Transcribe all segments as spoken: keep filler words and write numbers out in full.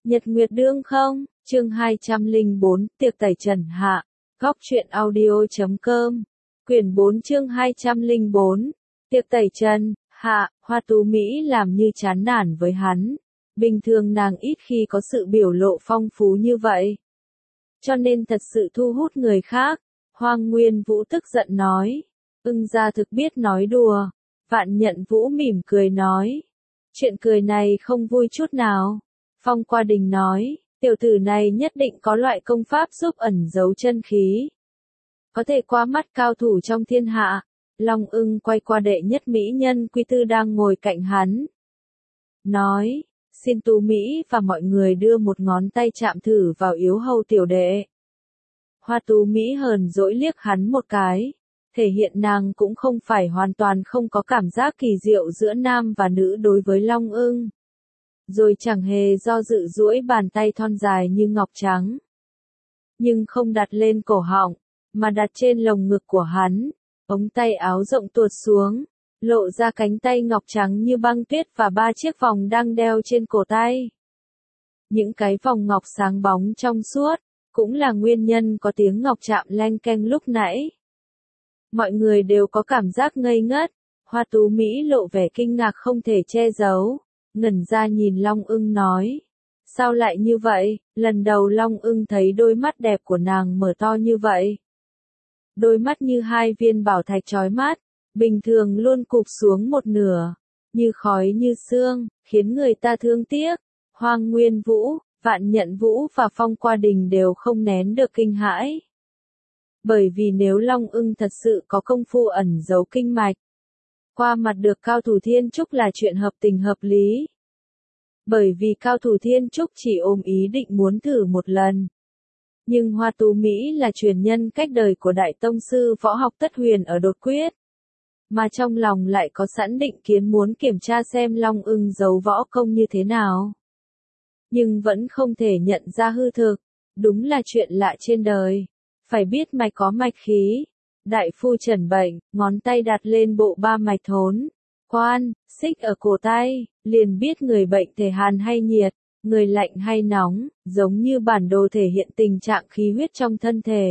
Nhật Nguyệt Đương không, chương hai trăm lẻ bốn, tiệc tẩy trần hạ, góc truyện audio chấm com, quyển bốn chương hai trăm lẻ bốn, tiệc tẩy trần, hạ, Hoa Tú Mỹ làm như chán nản với hắn. Bình thường nàng ít khi có sự biểu lộ phong phú như vậy. Cho nên thật sự thu hút người khác. Hoang Nguyên Vũ tức giận nói. Ưng gia thực biết nói đùa. Vạn Nhận Vũ mỉm cười nói. Chuyện cười này không vui chút nào. Phong Qua Đình nói, tiểu tử này nhất định có loại công pháp giúp ẩn giấu chân khí. Có thể qua mắt cao thủ trong thiên hạ. Long Ưng quay qua đệ nhất mỹ nhân Quy Tư đang ngồi cạnh hắn. Nói, xin Tú Mỹ và mọi người đưa một ngón tay chạm thử vào yếu hầu tiểu đệ. Hoa Tú Mỹ hờn dỗi liếc hắn một cái, thể hiện nàng cũng không phải hoàn toàn không có cảm giác kỳ diệu giữa nam và nữ đối với Long Ưng. Rồi chẳng hề do dự duỗi bàn tay thon dài như ngọc trắng. Nhưng không đặt lên cổ họng, mà đặt trên lồng ngực của hắn, ống tay áo rộng tuột xuống, lộ ra cánh tay ngọc trắng như băng tuyết và ba chiếc vòng đang đeo trên cổ tay. Những cái vòng ngọc sáng bóng trong suốt, cũng là nguyên nhân có tiếng ngọc chạm leng keng lúc nãy. Mọi người đều có cảm giác ngây ngất, Hoa Tú Mỹ lộ vẻ kinh ngạc không thể che giấu, ngẩn ra nhìn Long Ưng nói. Sao lại như vậy, lần đầu Long Ưng thấy đôi mắt đẹp của nàng mở to như vậy. Đôi mắt như hai viên bảo thạch chói mắt, bình thường luôn cụp xuống một nửa, như khói như sương, khiến người ta thương tiếc. Hoang Nguyên Vũ, Vạn Nhận Vũ và Phong Qua Đình đều không nén được kinh hãi. Bởi vì nếu Long Ưng thật sự có công phu ẩn giấu kinh mạch, qua mặt được cao thủ thiên trúc là chuyện hợp tình hợp lý. Bởi vì cao thủ thiên trúc chỉ ôm ý định muốn thử một lần. Nhưng Hoa Tú Mỹ là truyền nhân cách đời của Đại Tông Sư Võ Học Tất Huyền ở Đột Quyết. Mà trong lòng lại có sẵn định kiến muốn kiểm tra xem Long Ưng giấu võ công như thế nào. Nhưng vẫn không thể nhận ra hư thực, đúng là chuyện lạ trên đời. Phải biết mạch có mạch khí. Đại phu trần bệnh, ngón tay đặt lên bộ ba mạch thốn, quan, xích ở cổ tay, liền biết người bệnh thể hàn hay nhiệt, người lạnh hay nóng, giống như bản đồ thể hiện tình trạng khí huyết trong thân thể.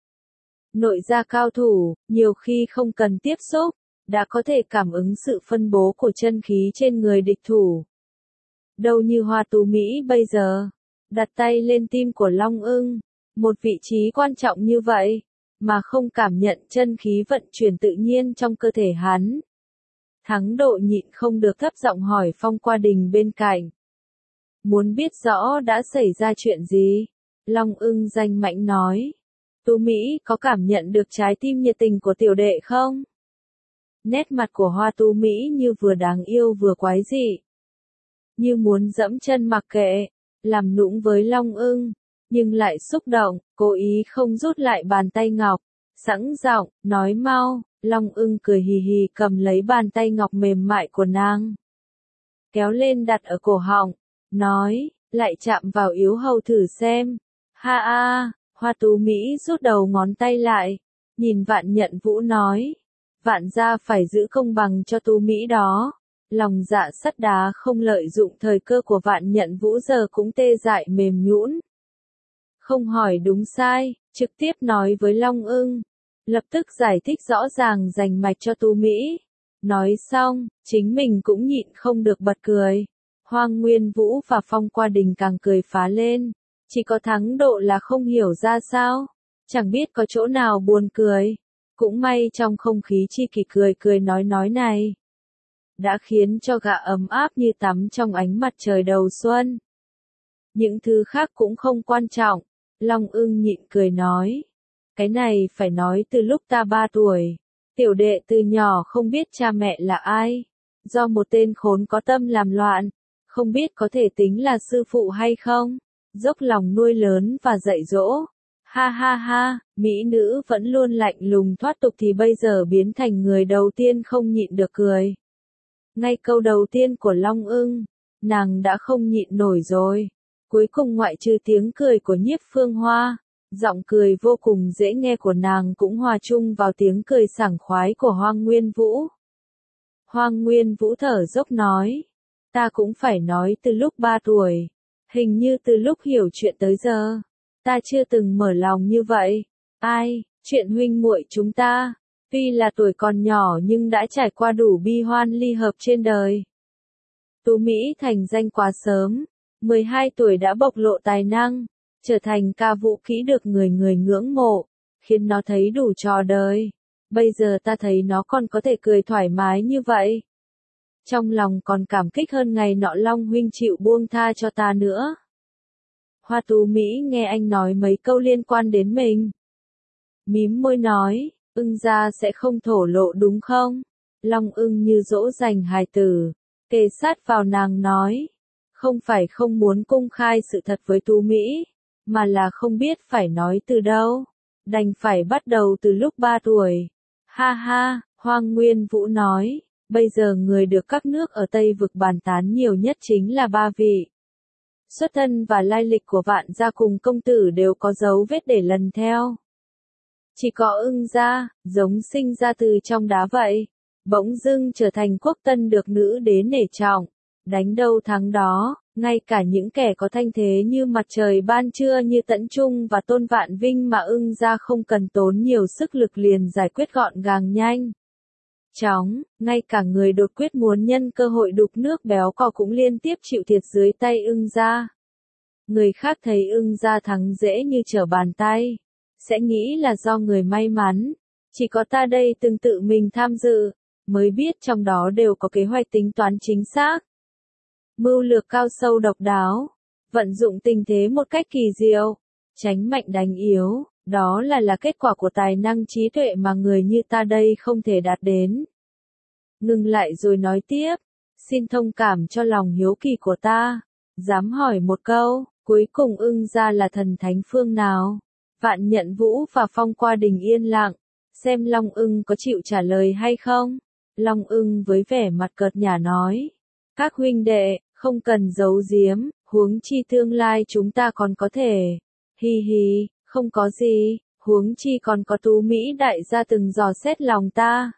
Nội gia cao thủ, nhiều khi không cần tiếp xúc, đã có thể cảm ứng sự phân bố của chân khí trên người địch thủ. Đâu như Hoa Tú Mỹ bây giờ, đặt tay lên tim của Long Ưng, một vị trí quan trọng như vậy, mà không cảm nhận chân khí vận chuyển tự nhiên trong cơ thể hắn. Thắng Độ nhịn không được thấp giọng hỏi Phong Qua Đình bên cạnh. Muốn biết rõ đã xảy ra chuyện gì? Long Ưng danh mãnh nói. Tú Mỹ có cảm nhận được trái tim nhiệt tình của tiểu đệ không? Nét mặt của Hoa Tú Mỹ như vừa đáng yêu vừa quái dị. Như muốn dẫm chân mặc kệ, làm nũng với Long Ưng, nhưng lại xúc động, cố ý không rút lại bàn tay ngọc, sẵn giọng, nói mau. Long Ưng cười hì hì cầm lấy bàn tay ngọc mềm mại của nàng, kéo lên đặt ở cổ họng, nói, lại chạm vào yếu hầu thử xem. Ha a, Hoa Tú Mỹ rút đầu ngón tay lại, nhìn Vạn Nhận Vũ nói, Vạn gia phải giữ công bằng cho Tú Mỹ đó. Lòng dạ sắt đá không lợi dụng thời cơ của Vạn Nhận Vũ giờ cũng tê dại mềm nhũn. Không hỏi đúng sai, trực tiếp nói với Long Ưng, lập tức giải thích rõ ràng rành mạch cho Tú Mỹ. Nói xong, chính mình cũng nhịn không được bật cười. Hoang Nguyên Vũ và Phong Qua Đình càng cười phá lên. Chỉ có Thắng Độ là không hiểu ra sao, chẳng biết có chỗ nào buồn cười. Cũng may trong không khí chi kỷ cười cười nói nói này, đã khiến cho gã ấm áp như tắm trong ánh mặt trời đầu xuân. Những thứ khác cũng không quan trọng. Long Ưng nhịn cười nói. Cái này phải nói từ lúc ta ba tuổi. Tiểu đệ từ nhỏ không biết cha mẹ là ai. Do một tên khốn có tâm làm loạn. Không biết có thể tính là sư phụ hay không. Dốc lòng nuôi lớn và dạy dỗ. Ha ha ha, mỹ nữ vẫn luôn lạnh lùng thoát tục thì bây giờ biến thành người đầu tiên không nhịn được cười. Ngay câu đầu tiên của Long Ưng, nàng đã không nhịn nổi rồi. Cuối cùng ngoại trừ tiếng cười của Nhiếp Phương Hoa, giọng cười vô cùng dễ nghe của nàng cũng hòa chung vào tiếng cười sảng khoái của Hoang Nguyên Vũ. Hoang Nguyên Vũ thở dốc nói, ta cũng phải nói từ lúc ba tuổi, Hình như từ lúc hiểu chuyện tới giờ, ta chưa từng mở lòng như vậy. Ai, chuyện huynh muội chúng ta, tuy là tuổi còn nhỏ nhưng đã trải qua đủ bi hoan ly hợp trên đời. Tú Mỹ thành danh quá sớm, mười hai tuổi đã bộc lộ tài năng, trở thành ca vũ kỹ được người người ngưỡng mộ, khiến nó thấy đủ trò đời. Bây giờ ta thấy nó còn có thể cười thoải mái như vậy. Trong lòng còn cảm kích hơn ngày nọ Long huynh chịu buông tha cho ta nữa. Hoa Tú Mỹ nghe anh nói mấy câu liên quan đến mình. Mím môi nói, ưng gia sẽ không thổ lộ đúng không? Long ưng như dỗ dành hài tử, kề sát vào nàng nói. Không phải không muốn công khai sự thật với Tú Mỹ, mà là không biết phải nói từ đâu. Đành phải bắt đầu từ lúc ba tuổi. Ha ha, Hoang Nguyên Vũ nói, bây giờ người được các nước ở Tây Vực bàn tán nhiều nhất chính là ba vị. Xuất thân và lai lịch của Vạn gia cùng công tử đều có dấu vết để lần theo. Chỉ có ưng gia, giống sinh ra từ trong đá vậy, bỗng dưng trở thành quốc tân được nữ đế nể trọng, đánh đâu thắng đó, ngay cả những kẻ có thanh thế như mặt trời ban trưa như Tẫn Trung và Tôn Vạn Vinh mà ưng gia không cần tốn nhiều sức lực liền giải quyết gọn gàng nhanh chóng, ngay cả người đột quyết muốn nhân cơ hội đục nước béo cò cũng liên tiếp chịu thiệt dưới tay ưng gia. Người khác thấy ưng gia thắng dễ như trở bàn tay, sẽ nghĩ là do người may mắn, chỉ có ta đây từng tự mình tham dự, mới biết trong đó đều có kế hoạch tính toán chính xác. Mưu lược cao sâu độc đáo, vận dụng tình thế một cách kỳ diệu, tránh mạnh đánh yếu, đó là là kết quả của tài năng trí tuệ mà người như ta đây không thể đạt đến. Ngừng lại rồi nói tiếp, xin thông cảm cho lòng hiếu kỳ của ta, dám hỏi một câu, cuối cùng ưng gia là thần thánh phương nào? Vạn Nhận Vũ và Phong Qua Đình yên lặng, xem Long ưng có chịu trả lời hay không. Long ưng với vẻ mặt cợt nhả nói, các huynh đệ, không cần giấu giếm, huống chi tương lai chúng ta còn có thể. Hi hi, không có gì, huống chi còn có Tú Mỹ đại gia từng dò xét lòng ta.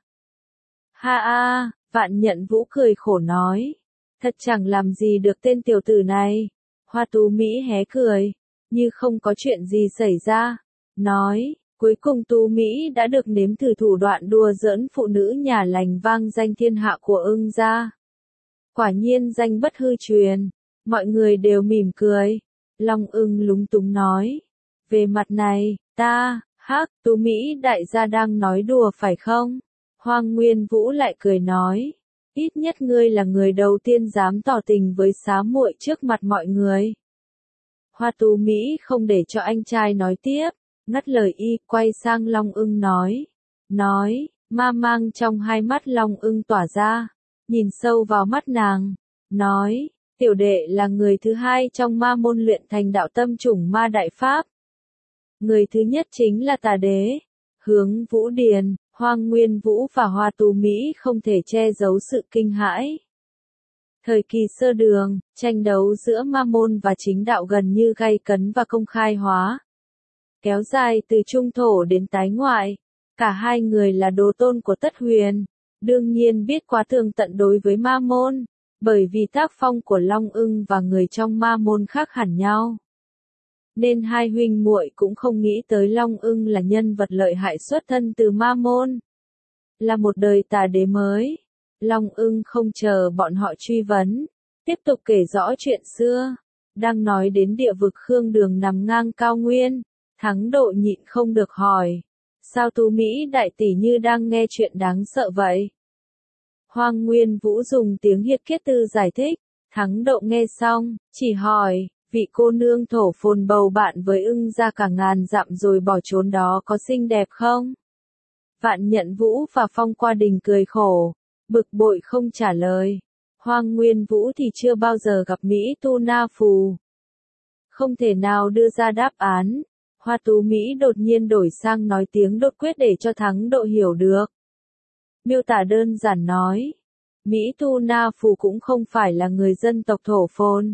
Ha a, Vạn Nhận Vũ cười khổ nói, thật chẳng làm gì được tên tiểu tử này. Hoa Tú Mỹ hé cười, như không có chuyện gì xảy ra, nói, cuối cùng Tú Mỹ đã được nếm thử thủ đoạn đùa giỡn phụ nữ nhà lành vang danh thiên hạ của ưng gia. Quả nhiên danh bất hư truyền, mọi người đều mỉm cười. Long ưng lúng túng nói, về mặt này, ta, hắc, Tú Mỹ đại gia đang nói đùa phải không? Hoang Nguyên Vũ lại cười nói, ít nhất ngươi là người đầu tiên dám tỏ tình với xá muội trước mặt mọi người. Hoa Tú Mỹ không để cho anh trai nói tiếp, ngắt lời y, quay sang Long ưng nói, nói, ma mang trong hai mắt Long ưng tỏa ra, nhìn sâu vào mắt nàng, nói, tiểu đệ là người thứ hai trong ma môn luyện thành đạo tâm chủng ma đại pháp. Người thứ nhất chính là Tà Đế, Hướng Vũ Điền. Hoang Nguyên Vũ và Hoa Tú Mỹ không thể che giấu sự kinh hãi. Thời kỳ sơ đường, tranh đấu giữa ma môn và chính đạo gần như gay cấn và công khai hóa. Kéo dài từ trung thổ đến tái ngoại, cả hai người là đồ tôn của Tất Huyền, đương nhiên biết quá tường tận đối với ma môn, bởi vì tác phong của Long ưng và người trong ma môn khác hẳn nhau. Nên hai huynh muội cũng không nghĩ tới Long ưng là nhân vật lợi hại xuất thân từ ma môn. Là một đời Tà Đế mới. Long ưng không chờ bọn họ truy vấn, tiếp tục kể rõ chuyện xưa. Đang nói đến địa vực Khương Đường nằm ngang cao nguyên, Thắng Độ nhịn không được hỏi. Sao Tú Mỹ đại tỷ như đang nghe chuyện đáng sợ vậy? Hoang Nguyên Vũ dùng tiếng Hiệt Kiết Tư giải thích. Thắng Độ nghe xong, chỉ hỏi, vị cô nương thổ phồn bầu bạn với ưng gia cả ngàn dặm rồi bỏ trốn đó có xinh đẹp không? Vạn Nhận Vũ và Phong Qua Đình cười khổ, bực bội không trả lời. Hoang Nguyên Vũ thì chưa bao giờ gặp Mỹ Tu Na Phù, không thể nào đưa ra đáp án. Hoa Tú Mỹ đột nhiên đổi sang nói tiếng đột quyết để cho Thắng Độ hiểu được. Miêu tả đơn giản nói, Mỹ Tu Na Phù cũng không phải là người dân tộc thổ phồn,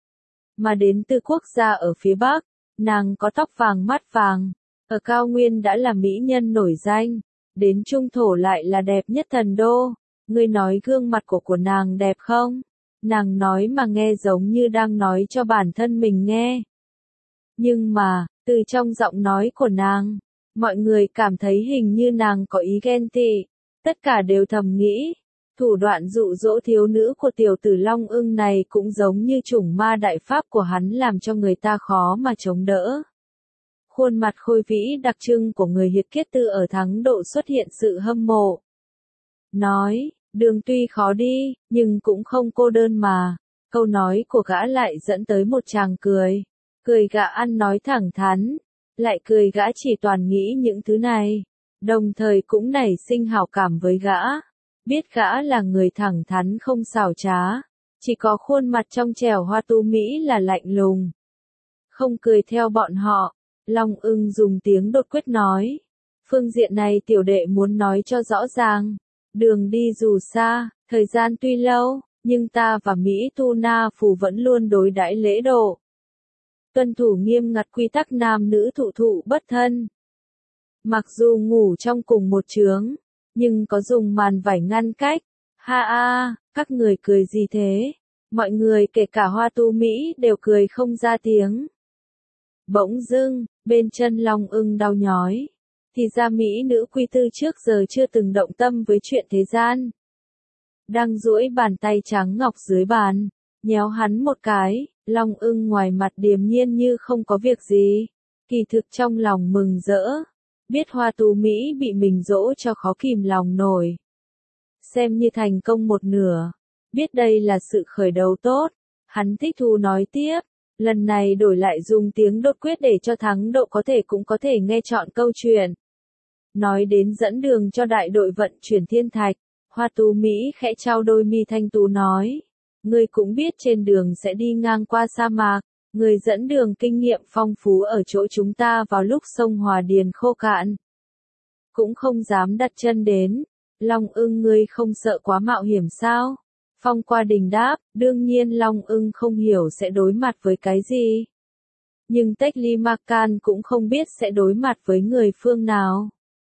mà đến từ quốc gia ở phía Bắc. Nàng có tóc vàng mắt vàng, ở cao nguyên đã là mỹ nhân nổi danh, đến trung thổ lại là đẹp nhất thần đô. Ngươi nói gương mặt của của nàng đẹp không? Nàng nói mà nghe giống như đang nói cho bản thân mình nghe. Nhưng mà, từ trong giọng nói của nàng, mọi người cảm thấy hình như nàng có ý ghen tị. Tất cả đều thầm nghĩ, thủ đoạn dụ dỗ thiếu nữ của tiểu tử Long Ưng này cũng giống như chủng ma đại pháp của hắn làm cho người ta khó mà chống đỡ. Khuôn mặt khôi vĩ đặc trưng của người hiệt kiết tư ở thắng độ xuất hiện sự hâm mộ. Nói, đường tuy khó đi, nhưng cũng không cô đơn mà. Câu nói của gã lại dẫn tới một tràng cười. Cười gã ăn nói thẳng thắn. Lại cười gã chỉ toàn nghĩ những thứ này. Đồng thời cũng nảy sinh hảo cảm với gã. Biết gã là người thẳng thắn không xảo trá. Chỉ có khuôn mặt trong trẻo hoa tu Mỹ là lạnh lùng. Không cười theo bọn họ. Long Ưng dùng tiếng đột quyết nói. Phương diện này tiểu đệ muốn nói cho rõ ràng. Đường đi dù xa, thời gian tuy lâu, nhưng ta và Mỹ Tu Na Phù vẫn luôn đối đãi lễ độ. Tuân thủ nghiêm ngặt quy tắc nam nữ thụ thụ bất thân. Mặc dù ngủ trong cùng một chướng, nhưng có dùng màn vải ngăn cách. Ha a, các người cười gì thế? Mọi người kể cả hoa tu Mỹ đều cười không ra tiếng. Bỗng dưng, bên chân Long Ưng đau nhói. Thì ra Mỹ nữ quy tư trước giờ chưa từng động tâm với chuyện thế gian. Đang duỗi bàn tay trắng ngọc dưới bàn, nhéo hắn một cái, Long Ưng ngoài mặt điềm nhiên như không có việc gì. Kỳ thực trong lòng mừng rỡ, biết hoa tu Mỹ bị mình dỗ cho khó kìm lòng nổi. Xem như thành công một nửa, biết đây là sự khởi đầu tốt, hắn thích thú nói tiếp. Lần này đổi lại dùng tiếng đột quyết để cho thắng độ có thể cũng có thể nghe trọn câu chuyện. Nói đến dẫn đường cho đại đội vận chuyển thiên thạch, hoa tu Mỹ khẽ trao đôi mi thanh tú nói. Ngươi cũng biết trên đường sẽ đi ngang qua sa mạc, người dẫn đường kinh nghiệm phong phú ở chỗ chúng ta vào lúc sông Hòa Điền khô cạn. Cũng không dám đặt chân đến, Long Ưng ngươi không sợ quá mạo hiểm sao? Phong Qua Đình đáp, đương nhiên Long Ưng không hiểu sẽ đối mặt với cái gì. Nhưng Teclimacan cũng không biết sẽ đối mặt với người phương nào.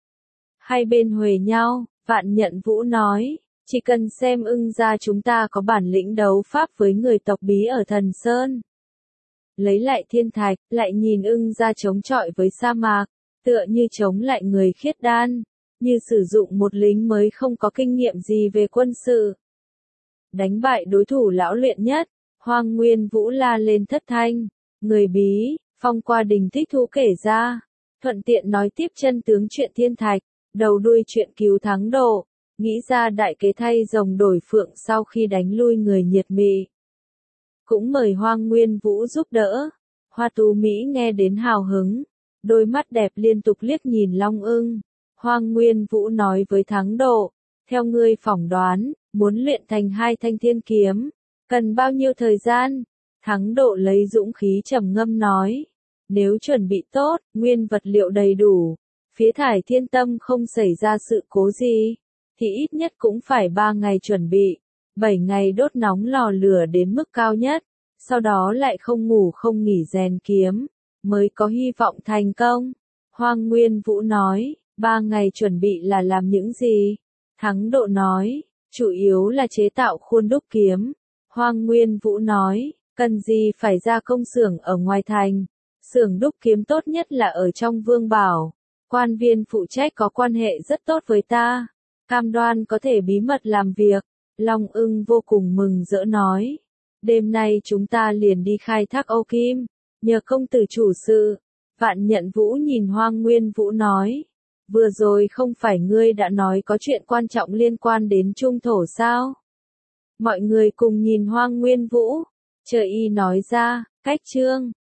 Hai bên huề nhau, Vạn Nhận Vũ nói, chỉ cần xem Ưng gia chúng ta có bản lĩnh đấu pháp với người tộc bí ở Thần Sơn. Lấy lại thiên thạch, lại nhìn Ưng gia chống chọi với sa mạc, tựa như chống lại người khiết đan, như sử dụng một lính mới không có kinh nghiệm gì về quân sự. Đánh bại đối thủ lão luyện nhất, Hoang Nguyên Vũ la lên thất thanh, người bí, Phong Qua Đình thích thú kể ra, thuận tiện nói tiếp chân tướng chuyện thiên thạch, đầu đuôi chuyện cứu thắng độ, nghĩ ra đại kế thay rồng đổi phượng sau khi đánh lui người nhiệt mị. Cũng mời Hoang Nguyên Vũ giúp đỡ, hoa tu Mỹ nghe đến hào hứng, đôi mắt đẹp liên tục liếc nhìn Long Ưng, Hoang Nguyên Vũ nói với thắng độ, theo ngươi phỏng đoán, muốn luyện thành hai thanh thiên kiếm, cần bao nhiêu thời gian? Thắng độ lấy dũng khí trầm ngâm nói, nếu chuẩn bị tốt, nguyên vật liệu đầy đủ, phía thải thiên tâm không xảy ra sự cố gì, thì ít nhất cũng phải ba ngày chuẩn bị, bảy ngày đốt nóng lò lửa đến mức cao nhất, sau đó lại không ngủ không nghỉ rèn kiếm, mới có hy vọng thành công. Hoang Nguyên Vũ nói, ba ngày chuẩn bị là làm những gì? Thắng độ nói, chủ yếu là chế tạo khuôn đúc kiếm. Hoang Nguyên Vũ nói, cần gì phải ra công xưởng ở ngoài thành. Xưởng đúc kiếm tốt nhất là ở trong Vương Bảo. Quan viên phụ trách có quan hệ rất tốt với ta. Cam đoan có thể bí mật làm việc. Long Ưng vô cùng mừng rỡ nói. Đêm nay chúng ta liền đi khai thác Âu Kim. Nhờ công tử chủ sự. Vạn Nhận Vũ nhìn Hoang Nguyên Vũ nói. Vừa rồi không phải ngươi đã nói có chuyện quan trọng liên quan đến Trung Thổ sao? Mọi người cùng nhìn Hoang Nguyên Vũ. Chờ y nói ra, cách chương.